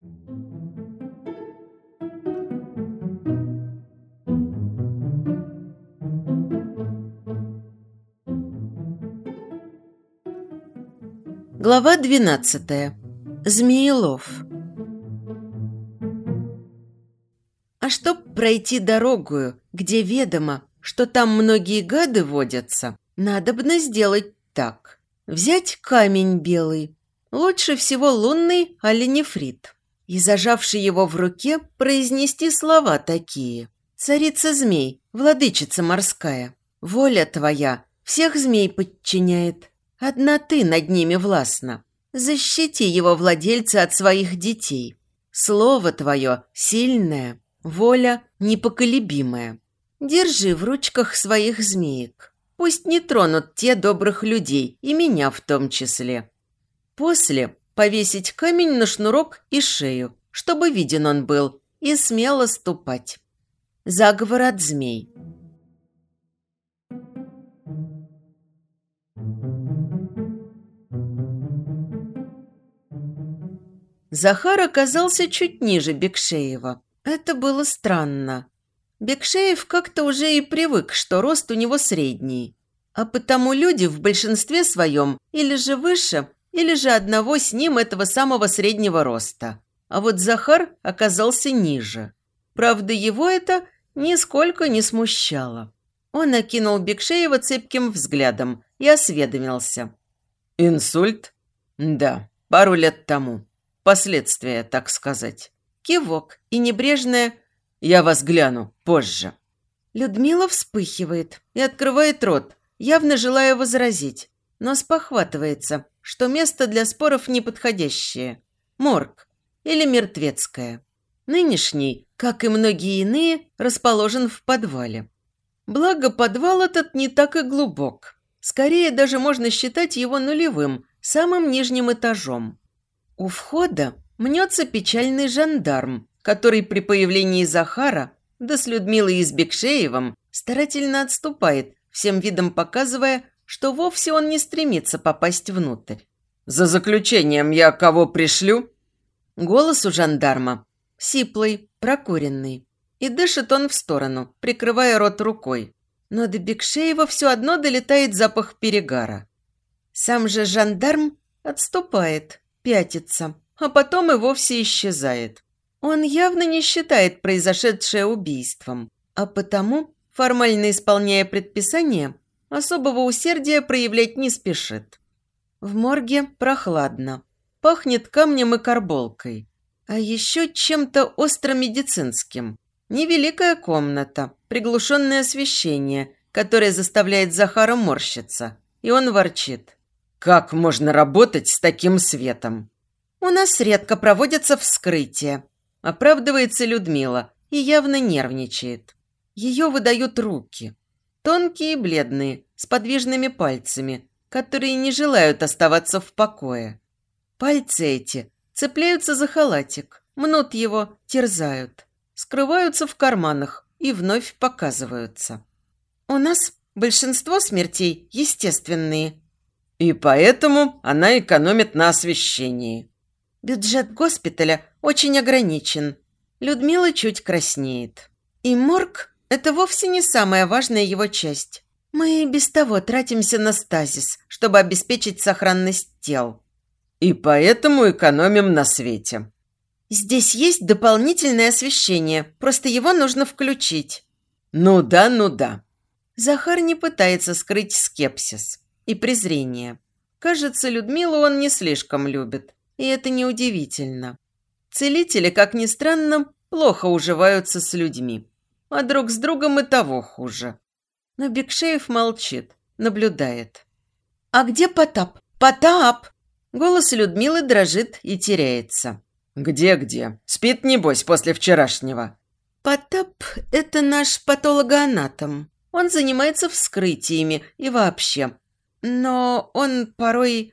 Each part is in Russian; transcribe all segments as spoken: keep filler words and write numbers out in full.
Глава двенадцатая. Змеелов. А чтоб пройти дорогую, где ведомо, что там многие гады водятся, надобно сделать так. Взять камень белый, лучше всего лунный оленефрит, и, зажавши его в руке, произнести слова такие. «Царица змей, владычица морская, воля твоя всех змей подчиняет. Одна ты над ними властна. Защити его владельца от своих детей. Слово твое сильное, воля непоколебимая. Держи в ручках своих змеек. Пусть не тронут те добрых людей, и меня в том числе. После повесить камень на шнурок и шею, чтобы виден он был, и смело ступать. Заговор от змей». Захар оказался чуть ниже Бекшеева. Это было странно. Бекшеев как-то уже и привык, что рост у него средний. А потому люди в большинстве своем или же выше, или же одного с ним этого самого среднего роста. А вот Захар оказался ниже. Правда, его это нисколько не смущало. Он окинул Бекшеева цепким взглядом и осведомился. «Инсульт? Да, пару лет тому. Последствия, так сказать». Кивок и небрежное «я вас гляну позже». Людмила вспыхивает и открывает рот, явно желая возразить, но спохватывается, что место для споров неподходящее. Морг или мертвецкое. Нынешний, как и многие иные, расположен в подвале. Благо, подвал этот не так и глубок. Скорее, даже можно считать его нулевым, самым нижним этажом. У входа мнется печальный жандарм, который при появлении Захара, да с Людмилой и с Бекшеевым, старательно отступает, всем видом показывая, что вовсе он не стремится попасть внутрь. «За заключением я кого пришлю?» Голос у жандарма сиплый, прокуренный. И дышит он в сторону, прикрывая рот рукой. Но до Бекшеева все одно долетает запах перегара. Сам же жандарм отступает, пятится, а потом и вовсе исчезает. Он явно не считает произошедшее убийством, а потому, формально исполняя предписание, особого усердия проявлять не спешит. В морге прохладно, пахнет камнем и карболкой, а еще чем-то остро-медицинским. Невеликая комната, приглушенное освещение, которое заставляет Захара морщиться, и он ворчит. «Как можно работать с таким светом?» «У нас редко проводятся вскрытия», – оправдывается Людмила и явно нервничает. Ее выдают руки. Тонкие и бледные, с подвижными пальцами, которые не желают оставаться в покое. Пальцы эти цепляются за халатик, мнут его, терзают, скрываются в карманах и вновь показываются. «У нас большинство смертей естественные». «И поэтому она экономит на освещении». «Бюджет госпиталя очень ограничен». Людмила чуть краснеет. «И морг – это вовсе не самая важная его часть. Мы и без того тратимся на стазис, чтобы обеспечить сохранность тел». «И поэтому экономим на свете». «Здесь есть дополнительное освещение, просто его нужно включить». «Ну да, ну да». Захар не пытается скрыть скепсис и презрение. Кажется, Людмилу он не слишком любит, и это неудивительно. Целители, как ни странно, плохо уживаются с людьми, а друг с другом и того хуже. Но Бекшеев молчит, наблюдает. «А где Потап? Потап!» Голос Людмилы дрожит и теряется. «Где-где? Спит, небось, после вчерашнего?» «Потап – это наш патологоанатом. Он занимается вскрытиями и вообще. Но он порой...»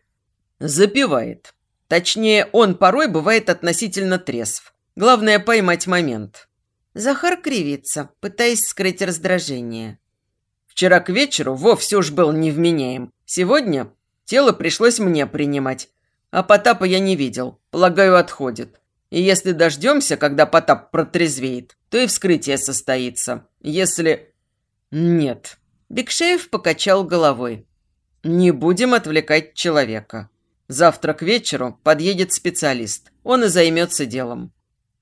«Запивает. Точнее, он порой бывает относительно трезв. Главное – поймать момент». Захар кривится, пытаясь скрыть раздражение. «Вчера к вечеру вовсе уж был невменяем. Сегодня тело пришлось мне принимать. А Потапа я не видел. Полагаю, отходит. И если дождемся, когда Потап протрезвеет, то и вскрытие состоится. Если... Нет. Бекшеев покачал головой. Не будем отвлекать человека. Завтра к вечеру подъедет специалист. Он и займется делом.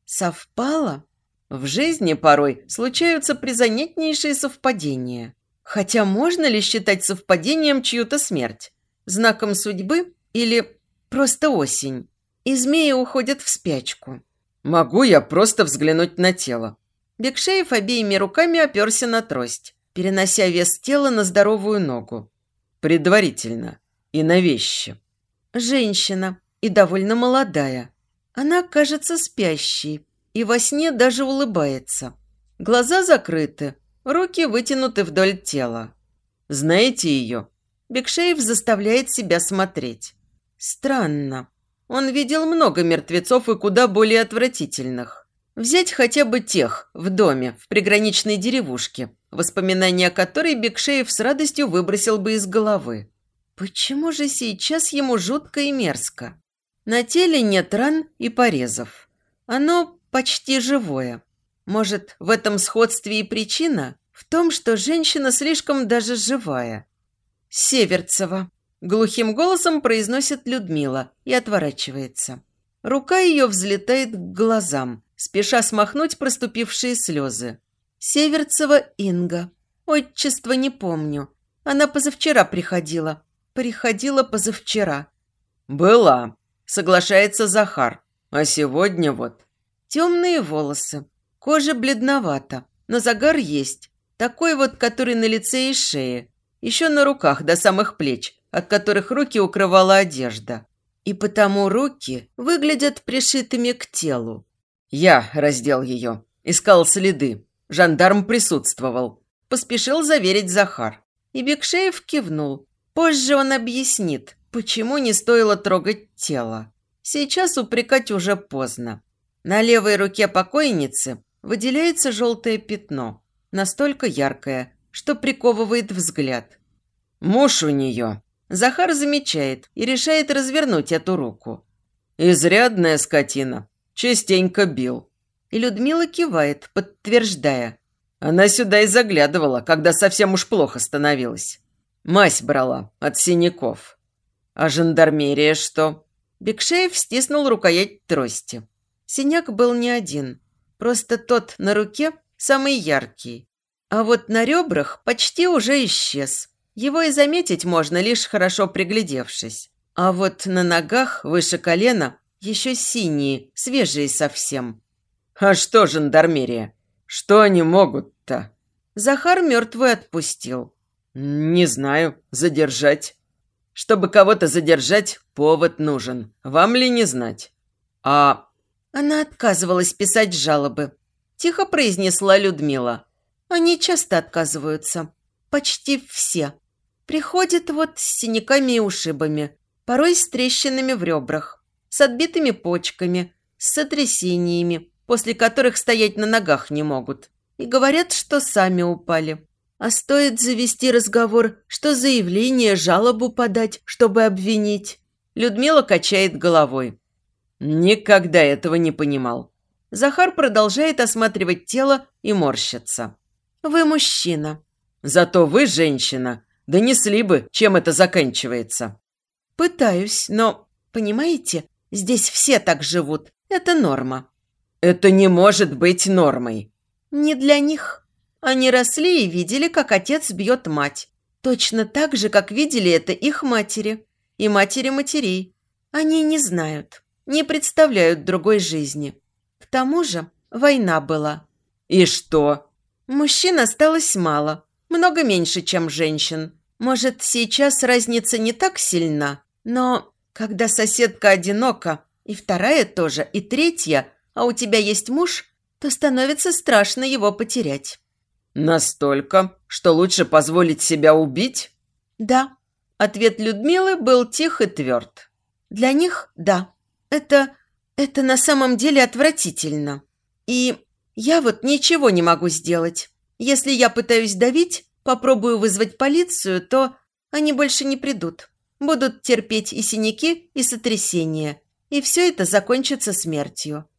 Совпало? В жизни порой случаются призанятнейшие совпадения. Хотя можно ли считать совпадением чью-то смерть? Знаком судьбы или просто осень? И змеи уходят в спячку. Могу я просто взглянуть на тело? Бекшеев обеими руками оперся на трость, перенося вес тела на здоровую ногу. Предварительно. И на вещи. Женщина. И довольно молодая. Она кажется спящей. И во сне даже улыбается. Глаза закрыты. Руки вытянуты вдоль тела. Знаете ее? Бекшеев заставляет себя смотреть. Странно. Он видел много мертвецов и куда более отвратительных. Взять хотя бы тех в доме, в приграничной деревушке, воспоминания о которой Бекшеев с радостью выбросил бы из головы. Почему же сейчас ему жутко и мерзко? На теле нет ран и порезов. Оно почти живое. Может, в этом сходстве и причина? В том, что женщина слишком даже живая. Северцева. Глухим голосом произносит Людмила и отворачивается. Рука ее взлетает к глазам, спеша смахнуть проступившие слезы. Северцева Инга. Отчество не помню. Она позавчера приходила. Приходила позавчера. Была, соглашается Захар. А сегодня вот. Темные волосы. Кожа бледновата, но загар есть. Такой вот, который на лице и шее. Еще на руках до самых плеч, от которых руки укрывала одежда. И потому руки выглядят пришитыми к телу. Я раздел ее. Искал следы. Жандарм присутствовал. Поспешил заверить Захар. И Бекшеев кивнул. Позже он объяснит, почему не стоило трогать тело. Сейчас упрекать уже поздно. На левой руке покойницы выделяется желтое пятно. Настолько яркое, что приковывает взгляд. Муж у нее. Захар замечает и решает развернуть эту руку. Изрядная скотина. Частенько бил. И Людмила кивает, подтверждая. Она сюда и заглядывала, когда совсем уж плохо становилось. Мазь брала от синяков. А жандармерия что? Бекшеев стиснул рукоять трости. Синяк был не один. Просто тот на руке самый яркий. А вот на ребрах почти уже исчез. Его и заметить можно, лишь хорошо приглядевшись. А вот на ногах выше колена еще синие, свежие совсем. А что жандармерия? Что они могут-то? Захар мертвую отпустил. Не знаю, задержать. Чтобы кого-то задержать, повод нужен. Вам ли не знать? А... Она отказывалась писать жалобы. Тихо произнесла Людмила. Они часто отказываются. Почти все. Приходят вот с синяками и ушибами. Порой с трещинами в ребрах. С отбитыми почками. С сотрясениями, после которых стоять на ногах не могут. И говорят, что сами упали. А стоит завести разговор, что заявление, жалобу подать, чтобы обвинить. Людмила качает головой. Никогда этого не понимал. Захар продолжает осматривать тело и морщится. Вы мужчина. Зато вы женщина. Донесли бы, чем это заканчивается. Пытаюсь, но, понимаете, здесь все так живут. Это норма. Это не может быть нормой. Не для них. Они росли и видели, как отец бьет мать. Точно так же, как видели это их матери. И матери матерей. Они не знают, не представляют другой жизни. К тому же война была. И что? Мужчин осталось мало. Много меньше, чем женщин. Может, сейчас разница не так сильна, но когда соседка одинока, и вторая тоже, и третья, а у тебя есть муж, то становится страшно его потерять. Настолько, что лучше позволить себя убить? Да. Ответ Людмилы был тих и тверд. Для них – да. Это, это на самом деле отвратительно. И я вот ничего не могу сделать. Если я пытаюсь давить, попробую вызвать полицию, то они больше не придут. Будут терпеть и синяки, и сотрясения. И все это закончится смертью.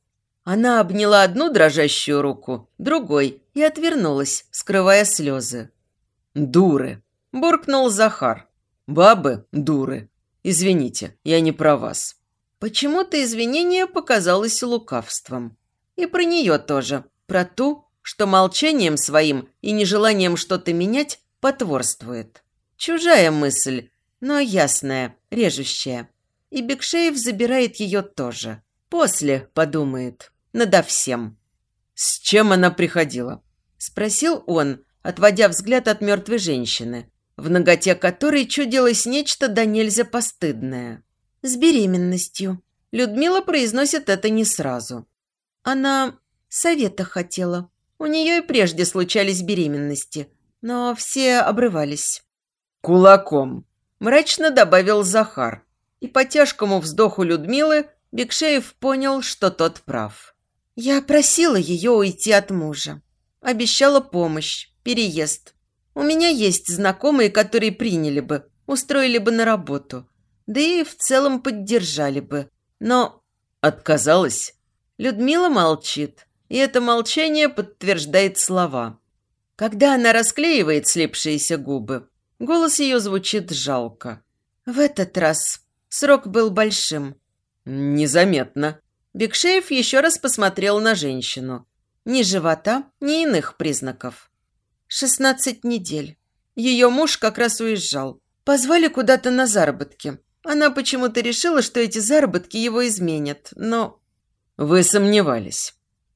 Она обняла одну дрожащую руку, другой, и отвернулась, скрывая слезы. «Дуры!» – буркнул Захар. «Бабы – дуры. Извините, я не про вас». Почему-то извинение показалось лукавством. И про нее тоже, про ту, что молчанием своим и нежеланием что-то менять потворствует. Чужая мысль, но ясная, режущая. И Бекшеев забирает ее тоже. После подумает, надо всем. «С чем она приходила?» – спросил он, отводя взгляд от мертвой женщины, в наготе которой чудилось нечто да нельзя постыдное. «С беременностью». Людмила произносит это не сразу. Она совета хотела. У нее и прежде случались беременности, но все обрывались. «Кулаком», – мрачно добавил Захар. И по тяжкому вздоху Людмилы Бекшеев понял, что тот прав. «Я просила ее уйти от мужа. Обещала помощь, переезд. У меня есть знакомые, которые приняли бы, устроили бы на работу. Да и в целом поддержали бы. Но отказалась. Людмила молчит, и это молчание подтверждает слова. Когда она расклеивает слипшиеся губы, голос ее звучит жалко. В этот раз срок был большим. Незаметно. Бекшеев еще раз посмотрел на женщину. Ни живота, ни иных признаков. шестнадцать недель. Ее муж как раз уезжал. Позвали куда-то на заработки. Она почему-то решила, что эти заработки его изменят, но... Вы сомневались?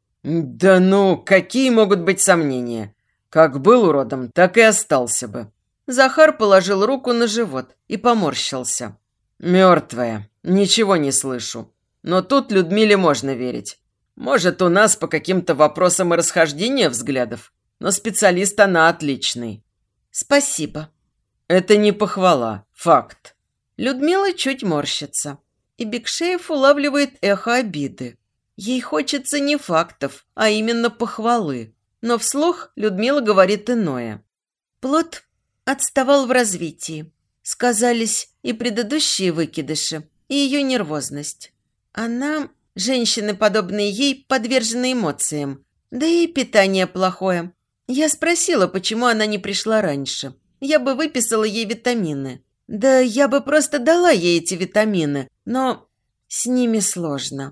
Да ну, какие могут быть сомнения? Как был уродом, так и остался бы. Захар положил руку на живот и поморщился. Мертвая, ничего не слышу. Но тут Людмиле можно верить. Может, у нас по каким-то вопросам и расхождения взглядов, но специалист она отличный. Спасибо. Это не похвала, факт. Людмила чуть морщится, и Бекшеев улавливает эхо обиды. Ей хочется не фактов, а именно похвалы. Но вслух Людмила говорит иное. Плод отставал в развитии. Сказались и предыдущие выкидыши, и ее нервозность. Она, женщины, подобные ей, подвержены эмоциям. Да и питание плохое. Я спросила, почему она не пришла раньше. Я бы выписала ей витамины. Да я бы просто дала ей эти витамины, но с ними сложно.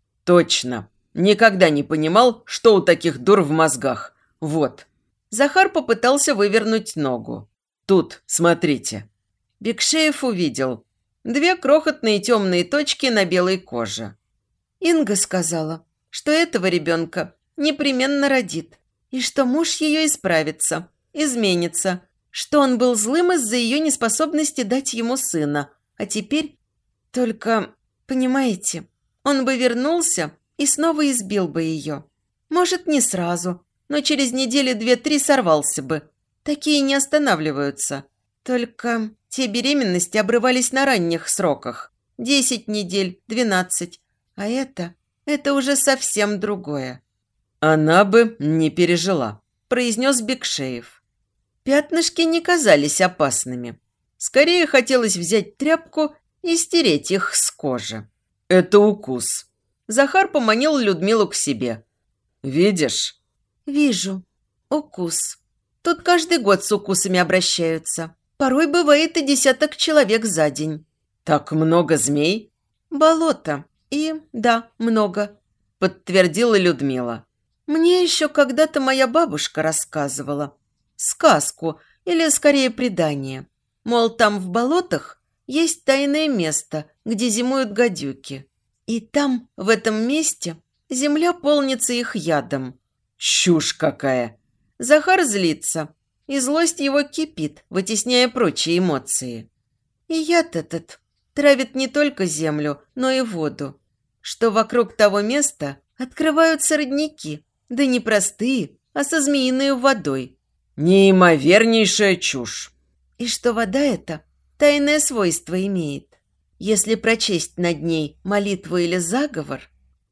Точно. Никогда не понимал, что у таких дур в мозгах. Вот. Захар попытался вывернуть ногу. Тут, смотрите. Бекшеев увидел. Две крохотные темные точки на белой коже. Инга сказала, что этого ребенка непременно родит, и что муж ее исправится, изменится, что он был злым из-за ее неспособности дать ему сына. А теперь... Только, понимаете, он бы вернулся и снова избил бы ее. Может, не сразу, но через недели две-три сорвался бы. Такие не останавливаются. Только те беременности обрывались на ранних сроках. Десять недель, двенадцать. А это... это уже совсем другое. Она бы не пережила, произнес Бекшеев. Пятнышки не казались опасными. Скорее хотелось взять тряпку и стереть их с кожи. Это укус. Захар поманил Людмилу к себе. Видишь? Вижу. Укус. Тут каждый год с укусами обращаются. Порой бывает и десяток человек за день. Так много змей? Болото. И, да, много. Подтвердила Людмила. Мне еще когда-то моя бабушка рассказывала. Сказку, или скорее предание. Мол, там в болотах есть тайное место, где зимуют гадюки. И там, в этом месте, земля полнится их ядом. Чушь какая! Захар злится, и злость его кипит, вытесняя прочие эмоции. И яд этот травит не только землю, но и воду. Что вокруг того места открываются родники, да не простые, а со змеиной водой. Неимовернейшая чушь. И что вода эта тайное свойство имеет. Если прочесть над ней молитву или заговор...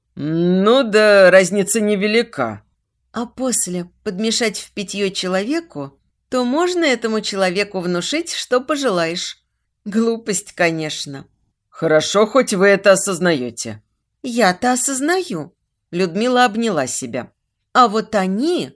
Ну да, разница невелика. А после подмешать в питье человеку, то можно этому человеку внушить, что пожелаешь. Глупость, конечно. Хорошо, хоть вы это осознаете. Я-то осознаю. Людмила обняла себя. А вот они...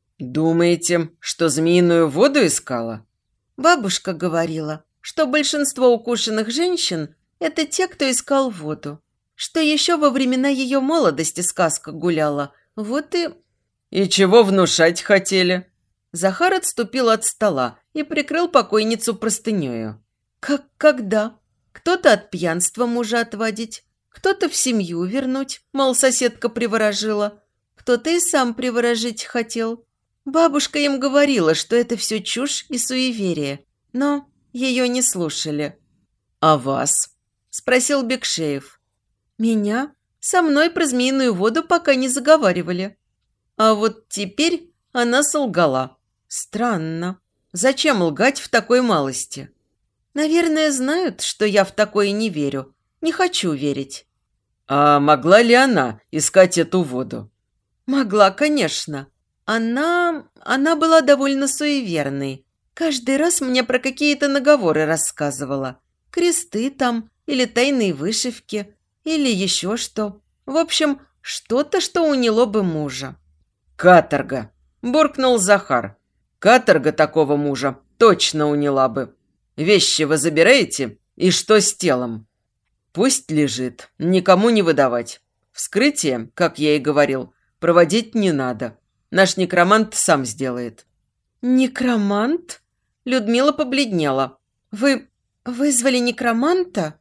Думаете, что змеиную воду искала? Бабушка говорила, что большинство укушенных женщин – это те, кто искал воду. Что еще во времена ее молодости сказка гуляла. Вот и... И чего внушать хотели? Захар отступил от стола и прикрыл покойницу простынею. Как когда? Кто-то от пьянства мужа отводить, кто-то в семью вернуть, мол, соседка приворожила, кто-то и сам приворожить хотел. Бабушка им говорила, что это все чушь и суеверие, но ее не слушали. «А вас?» – спросил Бекшеев. «Меня? Со мной про змеиную воду пока не заговаривали». А вот теперь она солгала. Странно. Зачем лгать в такой малости? Наверное, знают, что я в такое не верю. Не хочу верить. А могла ли она искать эту воду? Могла, конечно. Она... она была довольно суеверной. Каждый раз мне про какие-то наговоры рассказывала. Кресты там, или тайные вышивки, или еще что. В общем, что-то, что уняло бы мужа. «Каторга!» – буркнул Захар. «Каторга такого мужа точно уняла бы. Вещи вы забираете? И что с телом?» «Пусть лежит, никому не выдавать. Вскрытие, как я и говорил, проводить не надо. Наш некромант сам сделает». «Некромант?» Людмила побледнела. «Вы вызвали некроманта?»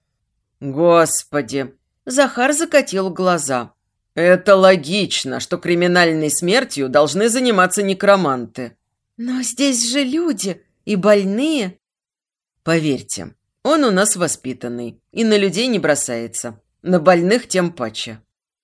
«Господи!» Захар закатил глаза. «Это логично, что криминальной смертью должны заниматься некроманты». «Но здесь же люди и больные». «Поверьте, он у нас воспитанный и на людей не бросается. На больных тем паче».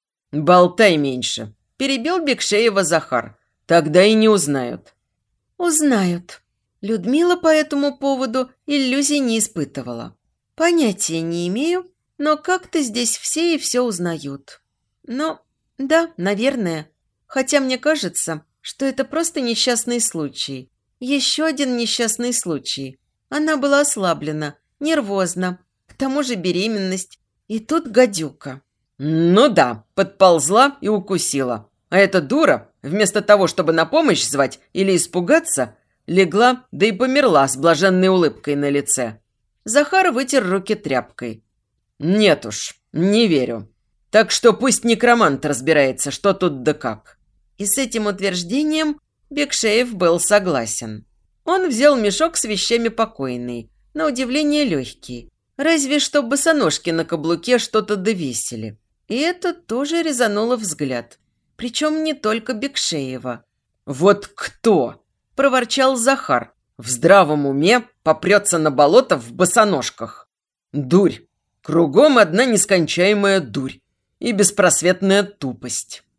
«Болтай меньше», – перебил Бекшеева Захар. «Тогда и не узнают». «Узнают». Людмила по этому поводу иллюзий не испытывала. «Понятия не имею, но как-то здесь все и все узнают». Но, да, наверное. Хотя мне кажется, что это просто несчастный случай. Еще один несчастный случай. Она была ослаблена, нервозна, к тому же беременность. И тут гадюка. Ну да, подползла и укусила. А эта дура, вместо того, чтобы на помощь звать или испугаться, легла, да и померла с блаженной улыбкой на лице. Захар вытер руки тряпкой. Нет уж, не верю. Так что пусть некромант разбирается, что тут да как». И с этим утверждением Бекшеев был согласен. Он взял мешок с вещами покойной, на удивление легкий. Разве что босоножки на каблуке что-то довесили. И это тоже резануло взгляд. Причем не только Бекшеева. «Вот кто?» – проворчал Захар. «В здравом уме попрется на болото в босоножках. Дурь. Кругом одна нескончаемая дурь. И беспросветная тупость».